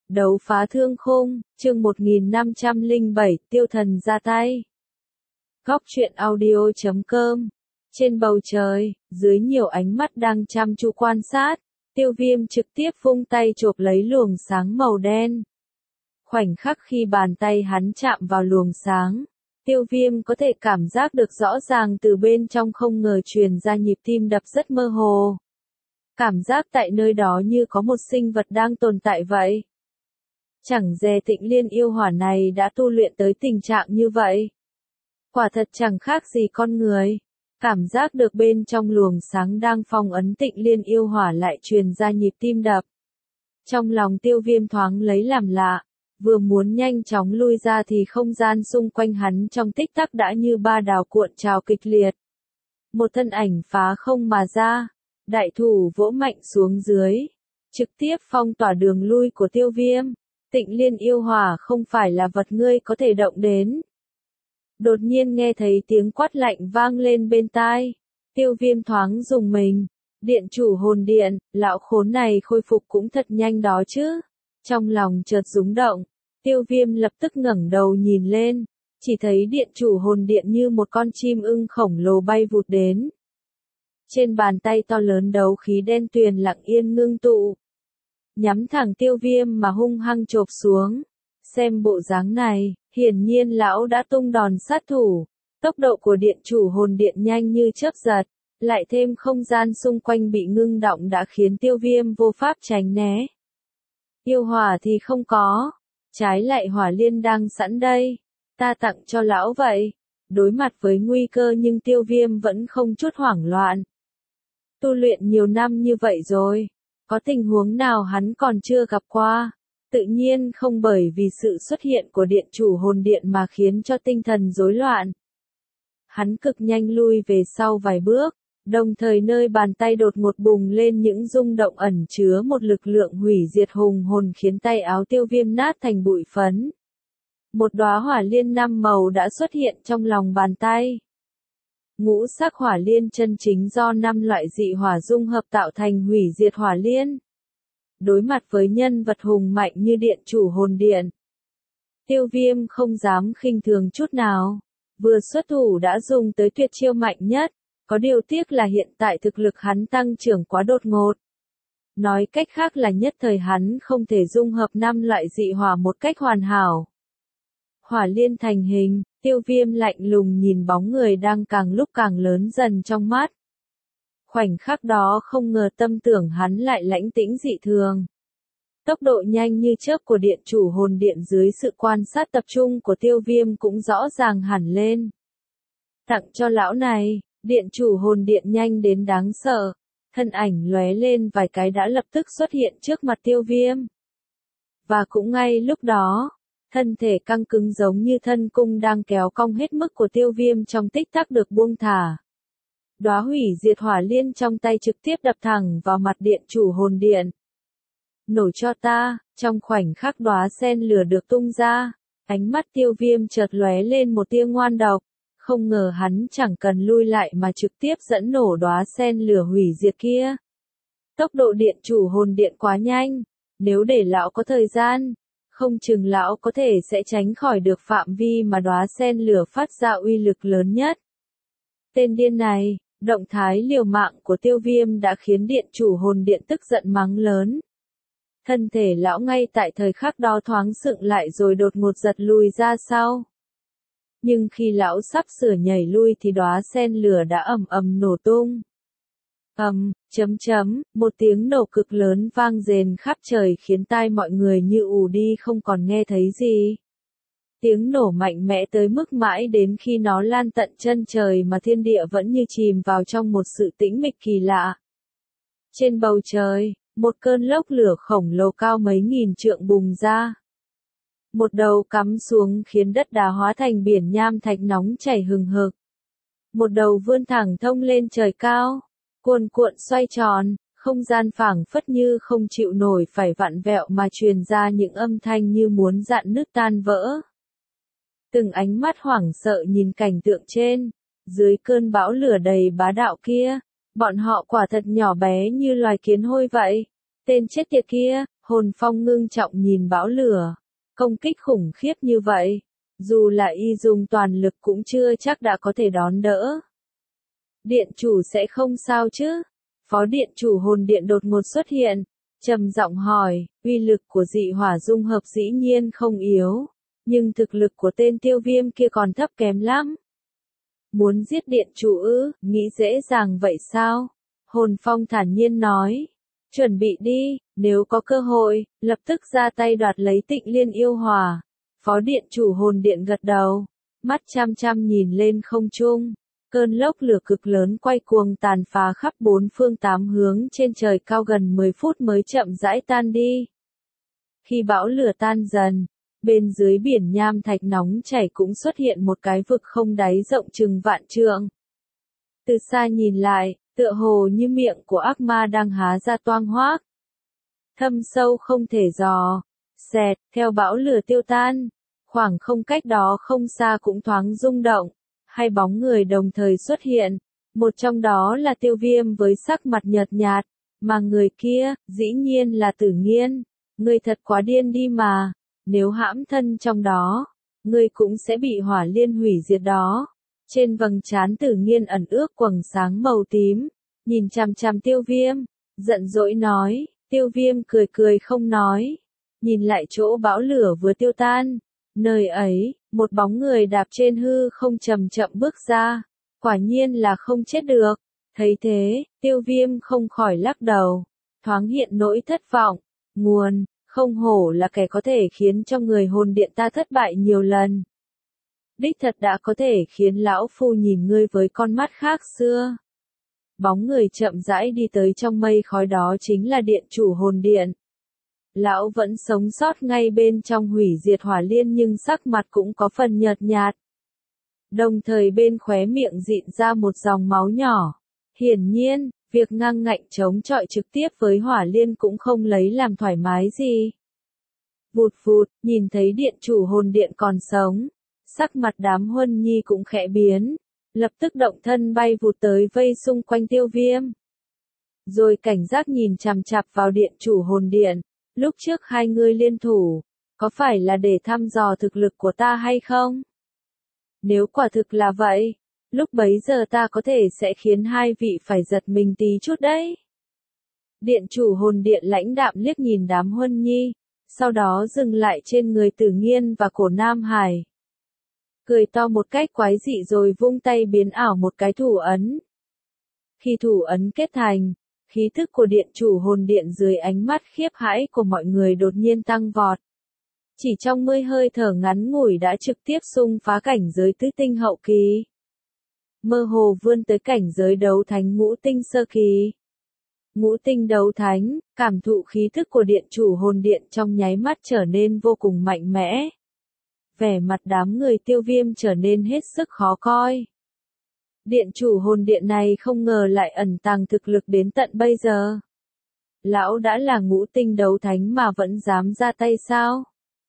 Đấu phá thương khung, chương 1507, tiêu thần ra tay. Góc truyện audio.com. Trên bầu trời, dưới nhiều ánh mắt đang chăm chú quan sát, Tiêu Viêm trực tiếp vung tay chộp lấy luồng sáng màu đen. Khoảnh khắc khi bàn tay hắn chạm vào luồng sáng, Tiêu Viêm có thể cảm giác được rõ ràng từ bên trong không ngờ truyền ra nhịp tim đập rất mơ hồ. Cảm giác tại nơi đó như có một sinh vật đang tồn tại vậy. Chẳng dè Tịnh Liên yêu hỏa này đã tu luyện tới tình trạng như vậy. Quả thật chẳng khác gì con người. Cảm giác được bên trong luồng sáng đang phong ấn Tịnh Liên yêu hỏa lại truyền ra nhịp tim đập. Trong lòng Tiêu Viêm thoáng lấy làm lạ, vừa muốn nhanh chóng lui ra thì không gian xung quanh hắn trong tích tắc đã như ba đào cuộn trào kịch liệt. Một thân ảnh phá không mà ra, đại thủ vỗ mạnh xuống dưới, trực tiếp phong tỏa đường lui của Tiêu Viêm. Tịnh Liên yêu hỏa không phải là vật ngươi có thể động đến. Đột nhiên nghe thấy tiếng quát lạnh vang lên bên tai. Tiêu Viêm thoáng rùng mình. Điện chủ hồn điện, lão khốn này khôi phục cũng thật nhanh đó chứ. Trong lòng chợt rúng động, Tiêu Viêm lập tức ngẩng đầu nhìn lên. Chỉ thấy điện chủ hồn điện như một con chim ưng khổng lồ bay vụt đến. Trên bàn tay to lớn đấu khí đen tuyền lặng yên ngưng tụ. Nhắm thẳng Tiêu Viêm mà hung hăng chộp xuống. Xem bộ dáng này, hiển nhiên lão đã tung đòn sát thủ. Tốc độ của điện chủ hồn điện nhanh như chớp giật, lại thêm không gian xung quanh bị ngưng động đã khiến Tiêu Viêm vô pháp tránh né. Yêu hỏa thì không có, trái lại hỏa liên đang sẵn đây, ta tặng cho lão vậy. Đối mặt với nguy cơ nhưng Tiêu Viêm vẫn không chút hoảng loạn. Tu luyện nhiều năm như vậy rồi. Có tình huống nào hắn còn chưa gặp qua, tự nhiên không bởi vì sự xuất hiện của điện chủ hồn điện mà khiến cho tinh thần rối loạn. Hắn cực nhanh lui về sau vài bước, đồng thời nơi bàn tay đột ngột bùng lên những rung động ẩn chứa một lực lượng hủy diệt hùng hồn khiến tay áo Tiêu Viêm nát thành bụi phấn. Một đóa hỏa liên 5 màu đã xuất hiện trong lòng bàn tay. Ngũ sắc hỏa liên chân chính do 5 loại dị hỏa dung hợp tạo thành hủy diệt hỏa liên. Đối mặt với nhân vật hùng mạnh như điện chủ hồn điện, Tiêu Viêm không dám khinh thường chút nào. Vừa xuất thủ đã dùng tới tuyệt chiêu mạnh nhất, có điều tiếc là hiện tại thực lực hắn tăng trưởng quá đột ngột. Nói cách khác là nhất thời hắn không thể dung hợp 5 loại dị hỏa một cách hoàn hảo. Hỏa liên thành hình, Tiêu Viêm lạnh lùng nhìn bóng người đang càng lúc càng lớn dần trong mắt. Khoảnh khắc đó không ngờ tâm tưởng hắn lại lãnh tĩnh dị thường. Tốc độ nhanh như chớp của điện chủ hồn điện dưới sự quan sát tập trung của Tiêu Viêm cũng rõ ràng hẳn lên. Tặng cho lão này, điện chủ hồn điện nhanh đến đáng sợ. Thân ảnh lóe lên vài cái đã lập tức xuất hiện trước mặt Tiêu Viêm. Và cũng ngay lúc đó, thân thể căng cứng giống như thân cung đang kéo cong hết mức của Tiêu Viêm trong tích tắc được buông thả. Đóa hủy diệt hỏa liên trong tay trực tiếp đập thẳng vào mặt điện chủ hồn điện. Nổ cho ta, trong khoảnh khắc đóa sen lửa được tung ra, ánh mắt Tiêu Viêm chợt lóe lên một tia ngoan độc, không ngờ hắn chẳng cần lui lại mà trực tiếp dẫn nổ đóa sen lửa hủy diệt kia. Tốc độ điện chủ hồn điện quá nhanh, nếu để lão có thời gian, không chừng lão có thể sẽ tránh khỏi được phạm vi mà đóa sen lửa phát ra uy lực lớn nhất. Tên điên này, động thái liều mạng của Tiêu Viêm đã khiến điện chủ hồn điện tức giận mắng lớn. Thân thể lão ngay tại thời khắc đó thoáng sững lại rồi đột ngột giật lùi ra sau. Nhưng khi lão sắp sửa nhảy lui thì đóa sen lửa đã ầm ầm nổ tung. Một tiếng nổ cực lớn vang rền khắp trời khiến tai mọi người như ù đi không còn nghe thấy gì. Tiếng nổ mạnh mẽ tới mức mãi đến khi nó lan tận chân trời mà thiên địa vẫn như chìm vào trong một sự tĩnh mịch kỳ lạ. Trên bầu trời, một cơn lốc lửa khổng lồ cao mấy nghìn trượng bùng ra. Một đầu cắm xuống khiến đất đá hóa thành biển nham thạch nóng chảy hừng hực. Một đầu vươn thẳng thông lên trời cao, cuồn cuộn xoay tròn, không gian phảng phất như không chịu nổi phải vặn vẹo mà truyền ra những âm thanh như muốn rạn nứt tan vỡ. Từng ánh mắt hoảng sợ nhìn cảnh tượng trên, dưới cơn bão lửa đầy bá đạo kia, bọn họ quả thật nhỏ bé như loài kiến hôi vậy. Tên chết tiệt kia, Hồn Phong ngưng trọng nhìn bão lửa, công kích khủng khiếp như vậy, dù là y dùng toàn lực cũng chưa chắc đã có thể đón đỡ. Điện chủ sẽ không sao chứ? Phó điện chủ hồn điện đột ngột xuất hiện, trầm giọng hỏi, uy lực của dị hỏa dung hợp dĩ nhiên không yếu, nhưng thực lực của tên Tiêu Viêm kia còn thấp kém lắm. Muốn giết điện chủ ư, nghĩ dễ dàng vậy sao? Hồn Phong thản nhiên nói, chuẩn bị đi, nếu có cơ hội, lập tức ra tay đoạt lấy Tịnh Liên yêu hỏa. Phó điện chủ hồn điện gật đầu, mắt chăm chăm nhìn lên không trung. Cơn lốc lửa cực lớn quay cuồng tàn phá khắp bốn phương tám hướng trên trời cao gần 10 phút mới chậm rãi tan đi. Khi bão lửa tan dần, bên dưới biển nham thạch nóng chảy cũng xuất hiện một cái vực không đáy rộng chừng vạn trượng. Từ xa nhìn lại, tựa hồ như miệng của ác ma đang há ra toang hoác. Thâm sâu không thể dò, xẹt, theo bão lửa tiêu tan, khoảng không cách đó không xa cũng thoáng rung động. Hai bóng người đồng thời xuất hiện, một trong đó là Tiêu Viêm với sắc mặt nhợt nhạt, mà người kia, dĩ nhiên là Tử Nghiên. Ngươi thật quá điên đi mà, nếu hãm thân trong đó, ngươi cũng sẽ bị hỏa liên hủy diệt đó. Trên vầng trán Tử Nghiên ẩn ước quầng sáng màu tím, nhìn chằm chằm Tiêu Viêm, giận dỗi nói. Tiêu Viêm cười cười không nói, nhìn lại chỗ bão lửa vừa tiêu tan. Nơi ấy, một bóng người đạp trên hư không chậm chậm bước ra, quả nhiên là không chết được. Thấy thế, Tiêu Viêm không khỏi lắc đầu, thoáng hiện nỗi thất vọng. Nguồn, không hổ là kẻ có thể khiến cho người hồn điện ta thất bại nhiều lần. Đích thật đã có thể khiến lão phu nhìn ngươi với con mắt khác xưa. Bóng người chậm rãi đi tới trong mây khói, đó chính là điện chủ hồn điện. Lão vẫn sống sót ngay bên trong hủy diệt hỏa liên nhưng sắc mặt cũng có phần nhợt nhạt. Đồng thời bên khóe miệng dịn ra một dòng máu nhỏ. Hiển nhiên, việc ngang ngạnh chống chọi trực tiếp với hỏa liên cũng không lấy làm thoải mái gì. Vụt vụt, nhìn thấy điện chủ hồn điện còn sống, sắc mặt đám huân nhi cũng khẽ biến, lập tức động thân bay vụt tới vây xung quanh Tiêu Viêm. Rồi cảnh giác nhìn chằm chằm vào điện chủ hồn điện. Lúc trước hai người liên thủ, có phải là để thăm dò thực lực của ta hay không? Nếu quả thực là vậy, lúc bấy giờ ta có thể sẽ khiến hai vị phải giật mình tí chút đấy. Điện chủ hồn điện lãnh đạm liếc nhìn đám huân nhi, sau đó dừng lại trên người Tử Nghiên và cổ Nam Hải. Cười to một cách quái dị rồi vung tay biến ảo một cái thủ ấn. Khi thủ ấn kết thành, khí thức của điện chủ hồn điện dưới ánh mắt khiếp hãi của mọi người đột nhiên tăng vọt. Chỉ trong 10 hơi thở ngắn ngủi đã trực tiếp xung phá cảnh giới tứ tinh hậu kỳ. Mơ hồ vươn tới cảnh giới đấu thánh ngũ tinh sơ kỳ. Ngũ tinh đấu thánh, cảm thụ khí thức của điện chủ hồn điện trong nháy mắt trở nên vô cùng mạnh mẽ. Vẻ mặt đám người Tiêu Viêm trở nên hết sức khó coi. Điện chủ hồn điện này không ngờ lại ẩn tàng thực lực đến tận bây giờ. Lão đã là ngũ tinh đấu thánh mà vẫn dám ra tay sao?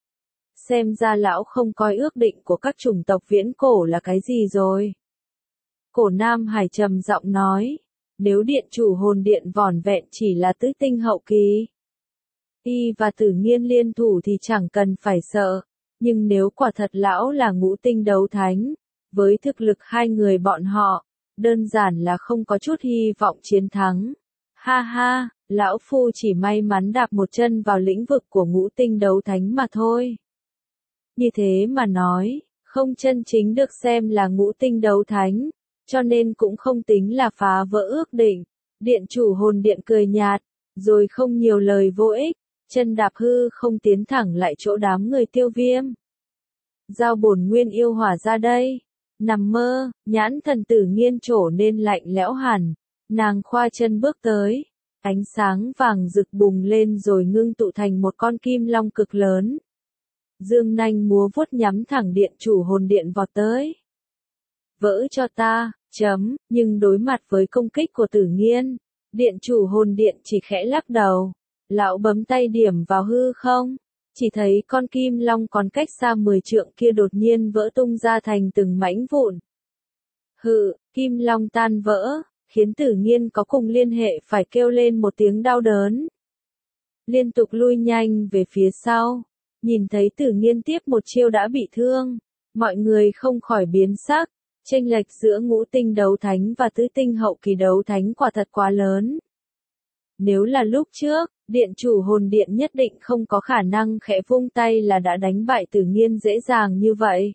Xem ra lão không coi ước định của các chủng tộc viễn cổ là cái gì rồi. Cổ Nam Hải trầm giọng nói, nếu điện chủ hồn điện vỏn vẹn chỉ là tứ tinh hậu kỳ, y và Tử Nghiên liên thủ thì chẳng cần phải sợ, nhưng nếu quả thật lão là ngũ tinh đấu thánh, với thực lực hai người bọn họ, đơn giản là không có chút hy vọng chiến thắng. Ha ha, lão phu chỉ may mắn đạp một chân vào lĩnh vực của ngũ tinh đấu thánh mà thôi. Như thế mà nói, không chân chính được xem là ngũ tinh đấu thánh, cho nên cũng không tính là phá vỡ ước định. Điện chủ hồn điện cười nhạt, rồi không nhiều lời vô ích, chân đạp hư không tiến thẳng lại chỗ đám người Tiêu Viêm. Giao bổn nguyên yêu hỏa ra đây. Nằm mơ, nhãn thần Tử Nghiên trổ nên lạnh lẽo hẳn, nàng khoa chân bước tới, ánh sáng vàng rực bùng lên rồi ngưng tụ thành một con kim long cực lớn. Dương nanh múa vuốt nhắm thẳng điện chủ hồn điện vọt tới. Vỡ cho ta, nhưng đối mặt với công kích của Tử Nghiên, điện chủ hồn điện chỉ khẽ lắc đầu, lão bấm tay điểm vào hư không. Chỉ thấy con kim long còn cách xa 10 trượng kia đột nhiên vỡ tung ra thành từng mảnh vụn. Kim long tan vỡ, khiến Tử Nghiên có cùng liên hệ phải kêu lên một tiếng đau đớn. liên tục lui nhanh về phía sau. Nhìn thấy Tử Nghiên tiếp một chiêu đã bị thương, mọi người không khỏi biến sắc, chênh lệch giữa ngũ tinh đấu thánh và tứ tinh hậu kỳ đấu thánh quả thật quá lớn. Nếu là lúc trước, điện chủ hồn điện nhất định không có khả năng khẽ vung tay là đã đánh bại Tử Nghiên dễ dàng như vậy.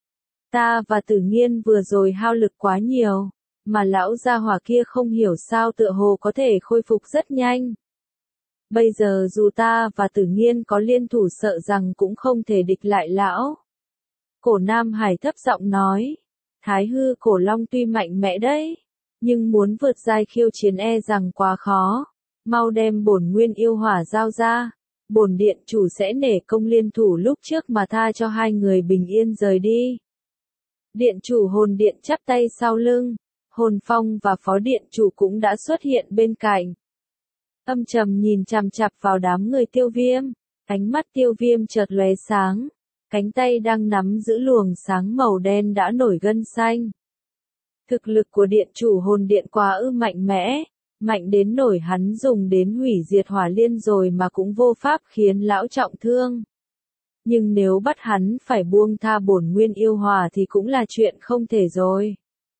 Ta và Tử Nghiên vừa rồi hao lực quá nhiều, mà lão gia hỏa kia không hiểu sao tựa hồ có thể khôi phục rất nhanh. Bây giờ dù ta và Tử Nghiên có liên thủ sợ rằng cũng không thể địch lại lão. Cổ Nam Hải thấp giọng nói, Thái hư cổ long tuy mạnh mẽ đấy, nhưng muốn vượt giai khiêu chiến e rằng quá khó. Mau đem bổn nguyên yêu hỏa giao ra, bổn điện chủ sẽ nể công liên thủ lúc trước mà tha cho hai người bình yên rời đi. Điện chủ hồn điện chắp tay sau lưng, Hồn Phong và phó điện chủ cũng đã xuất hiện bên cạnh. Âm trầm nhìn chằm chằm vào đám người Tiêu Viêm, ánh mắt Tiêu Viêm chợt lóe sáng, cánh tay đang nắm giữ luồng sáng màu đen đã nổi gân xanh. Thực lực của điện chủ hồn điện quá mạnh mẽ, mạnh đến nổi hắn dùng đến hủy diệt hỏa liên rồi mà cũng vô pháp khiến lão trọng thương. Nhưng nếu bắt hắn phải buông tha bổn nguyên yêu hỏa thì cũng là chuyện không thể rồi.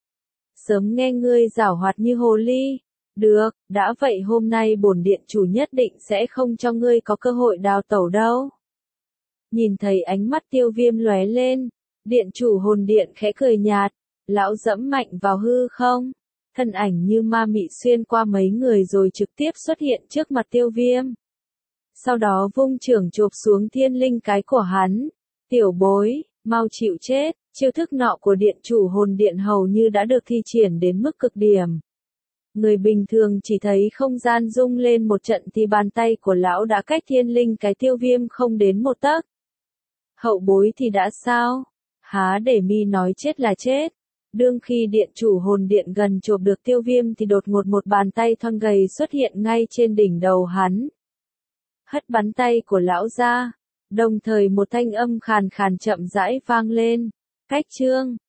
Sớm nghe ngươi giảo hoạt như hồ ly. Được, đã vậy hôm nay bổn điện chủ nhất định sẽ không cho ngươi có cơ hội đào tẩu đâu. Nhìn thấy ánh mắt Tiêu Viêm lóe lên, điện chủ hồn điện khẽ cười nhạt, lão dẫm mạnh vào hư không, thân ảnh như ma mị xuyên qua mấy người rồi trực tiếp xuất hiện trước mặt Tiêu Viêm. Sau đó vung chưởng chộp xuống thiên linh cái của hắn, tiểu bối, mau chịu chết, chiêu thức nọ của điện chủ hồn điện hầu như đã được thi triển đến mức cực điểm. Người bình thường chỉ thấy không gian rung lên một trận thì bàn tay của lão đã cách thiên linh cái Tiêu Viêm không đến một tấc. Hậu bối thì đã sao? Há để mi nói chết là chết. Đương khi điện chủ hồn điện gần chộp được Tiêu Viêm thì đột ngột một bàn tay thon gầy xuất hiện ngay trên đỉnh đầu hắn. Hất bắn tay của lão ra, đồng thời một thanh âm khàn khàn chậm rãi vang lên. Cách chương